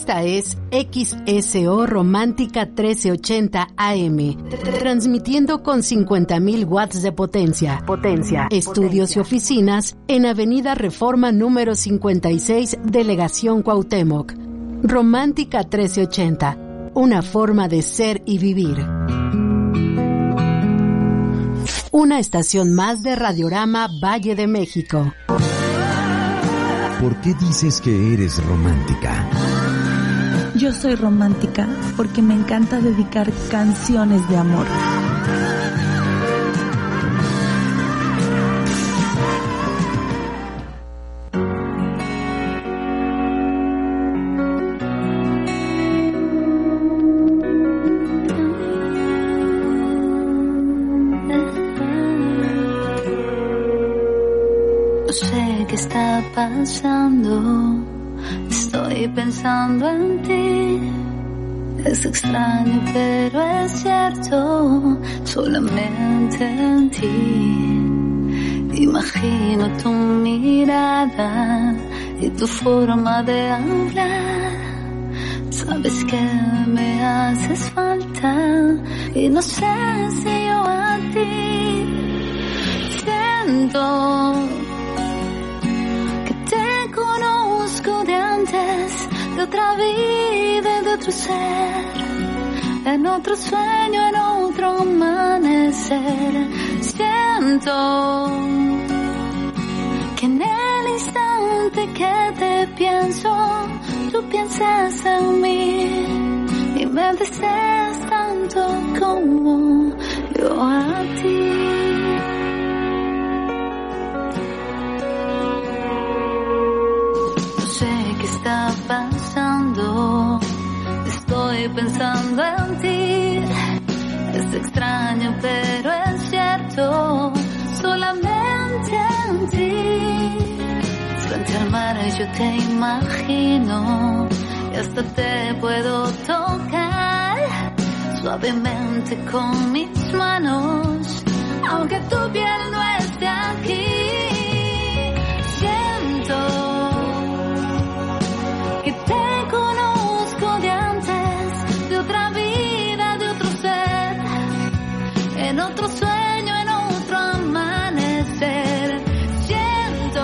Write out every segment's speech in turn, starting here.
Esta es XSO Romántica 1380 AM, transmitiendo con 50.000 watts de potencia. Estudios y oficinas en Avenida Reforma número 56, Delegación Cuauhtémoc. Romántica 1380, una forma de ser y vivir. Una estación más de Radiorama Valle de México. ¿Por qué dices que eres romántica? Yo soy romántica porque me encanta dedicar canciones de amor. No sé qué está pasando. Estoy pensando en ti. Es extraño pero es cierto, solamente en ti. Imagino tu mirada y tu forma de hablar. Sabes que me haces falta y no sé si yo a ti siento que te conozco de antes, de otra vida, de otro ser, en otro sueño, en otro amanecer. Siento que en el instante que te pienso, tú piensas en mí y me deseas tanto como yo a ti. No sé qué está pasando, estoy pensando en ti. Es extraño pero es cierto, solamente en ti. Frente al mar yo te imagino y hasta te puedo tocar suavemente con mis manos, aunque tu piel no esté aquí. Siento que te conozco de antes, de otra vida, de otro ser, en otro sueño, en otro amanecer. Siento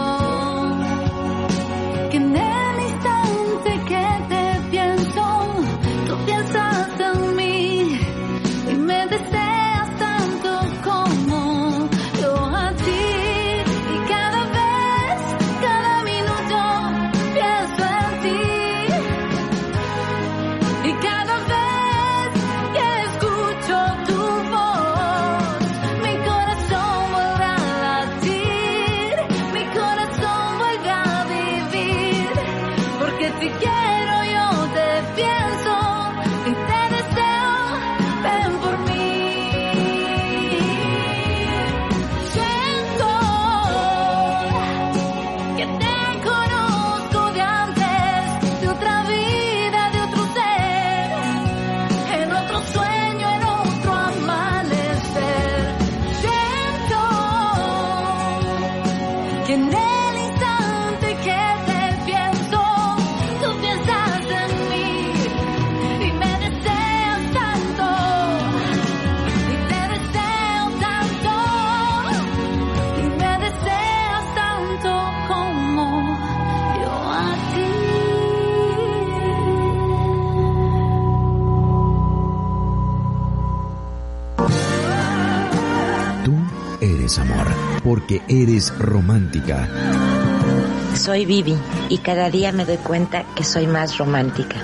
que en el instante que te pienso, tú piensas en mí y me deseas tanto como yo a ti. Y cada vez, cada minuto pienso en ti. Y cada vez que escucho tu voz, mi corazón vuelve a latir, mi corazón vuelve a vivir, porque te quiero, yo te pienso y te deseo, ven por mí. Siento que te conozco de antes, de otra vida, de otro ser, en otro sueño, en otro amanecer. Siento que en el instante que te pienso, tú piensas en mí y me deseas tanto, y te deseo tanto, y me deseas tanto como yo a ti. Tú eres amor, porque eres romántica. Soy Vivi y cada día me doy cuenta que soy más romántica.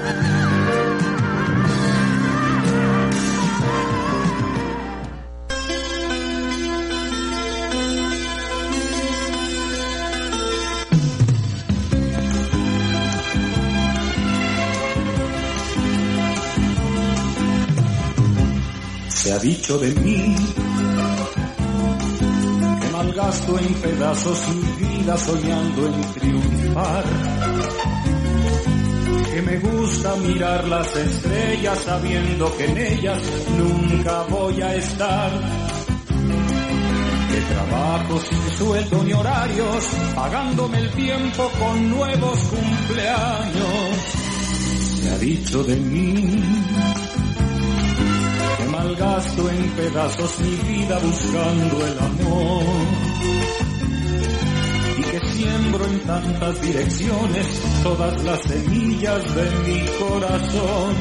Se ha dicho de mí que malgasto en pedazos mi vida soñando en triunfar, que me gusta mirar las estrellas sabiendo que en ellas nunca voy a estar, que trabajo sin sueldo ni horarios, pagándome el tiempo con nuevos cumpleaños, Se ha dicho de mí que malgasto en pedazos mi vida buscando el amor y que siembro en tantas direcciones todas las semillas de mi corazón.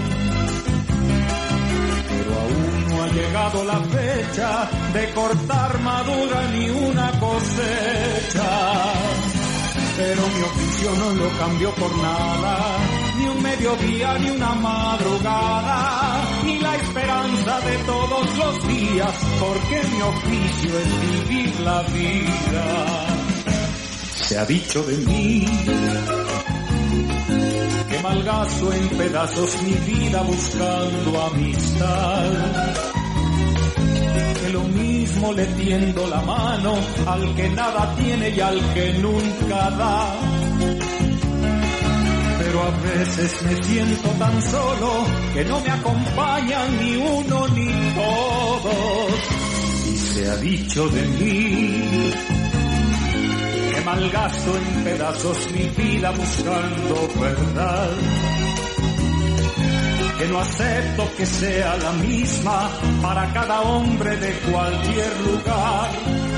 Pero aún no ha llegado la fecha de cortar madura ni una cosecha. Pero mi oficio no lo cambio por nada, ni un mediodía, ni una madrugada, ni la esperanza de todos los días, porque mi oficio es vivir la vida. Se ha dicho de mí que malgasto en pedazos mi vida buscando amistad, que lo mismo le tiendo la mano al que nada tiene y al que nunca da. Pero a veces me siento tan solo que no me acompañan ni uno ni todos. Y se ha dicho de mí que malgasto en pedazos mi vida buscando verdad, que no acepto que sea la misma para cada hombre de cualquier lugar,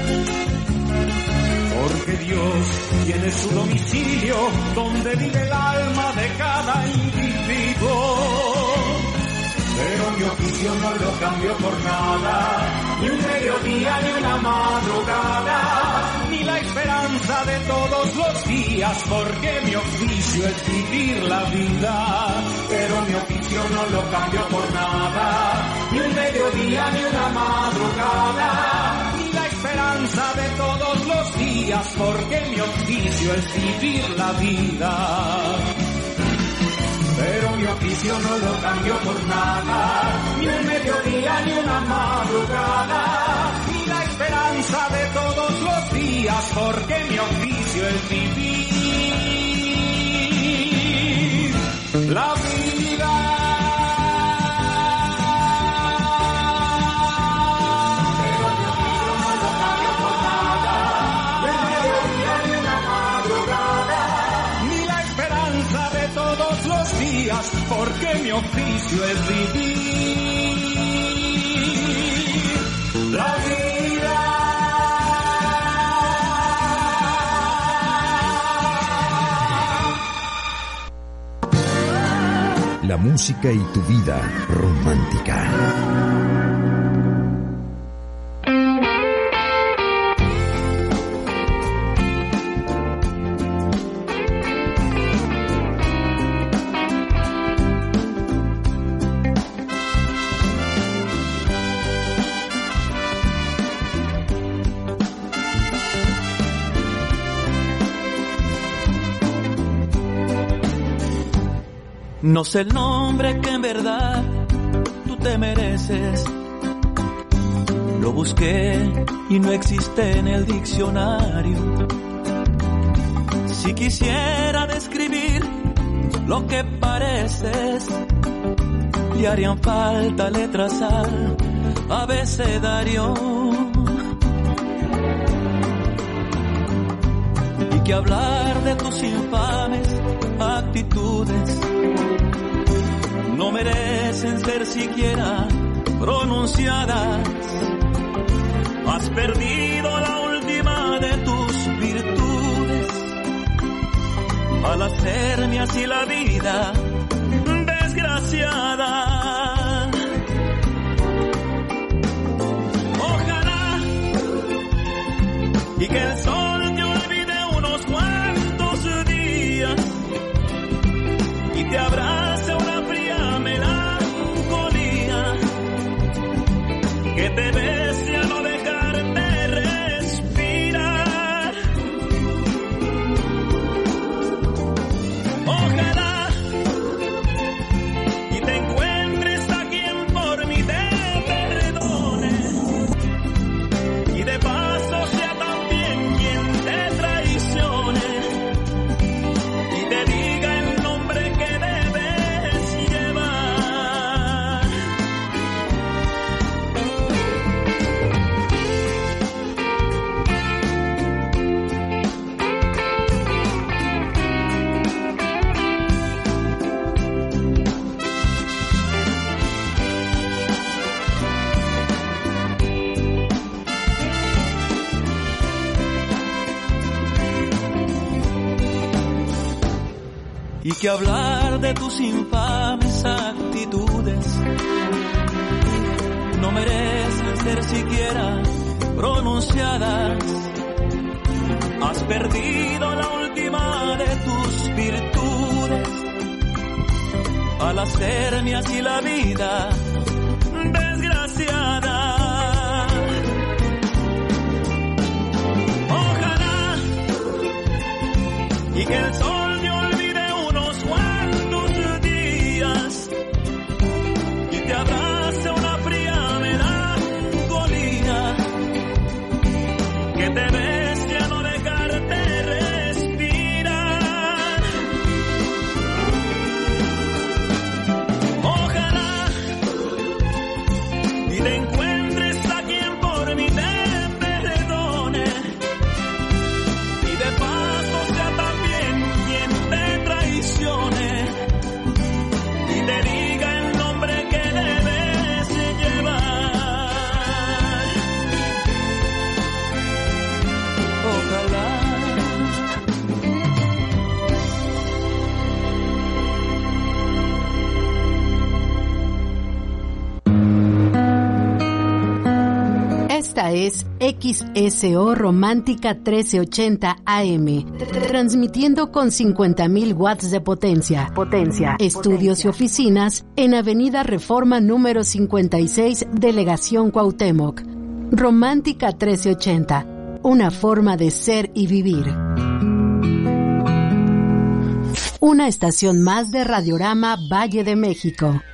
porque Dios tiene su domicilio donde vive el alma de cada individuo. Pero mi oficio no lo cambio por nada, ni un mediodía ni una madrugada, ni la esperanza de todos los días, porque mi oficio es vivir la vida. Pero mi oficio no lo cambio por nada, ni un mediodía ni una madrugada, ni la esperanza de todos los días, porque mi oficio es vivir la vida. Pero mi oficio no lo cambio por nada, ni un mediodía ni una madrugada, ni la esperanza de todos los días, porque mi oficio es vivir la vida. Porque mi oficio es vivir la vida. La música y tu vida romántica. No sé el nombre que en verdad tú te mereces. Lo busqué y no existe en el diccionario. Si quisiera describir lo que pareces, le harían falta letras al abecedario. Y que hablar de tus infames actitudes no merecen ser siquiera pronunciadas. Has perdido la última de tus virtudes al hacerme así la vida desgraciada. Ojalá y que el sol te olvide unos cuantos días y te abrace una fría melancolía, que te bese a no dejarte respirar. Ojalá y te encuentres a quien por mí te perdone y de paso sea también quien y que hablar de tus infames actitudes no merecen ser siquiera pronunciadas. Has perdido la última de tus virtudes al hacerme así la vida desgraciada. Ojalá y que el sol me olvide unos cuantos días y te abrace una fría melancolía, que te bestie a no dejarte respirar. Ojalá y te encuentres a quien por mí te perdone y de paso sea también quien te traicione y te diga el nombre que debes llevar. Ojalá. Esta es XSO Romántica 1380 AM, transmitiendo con 50.000 watts de potencia. Estudios y oficinas en Avenida Reforma número 56, Delegación Cuauhtémoc. Romántica 1380, una forma de ser y vivir. Una estación más de Radiorama Valle de México.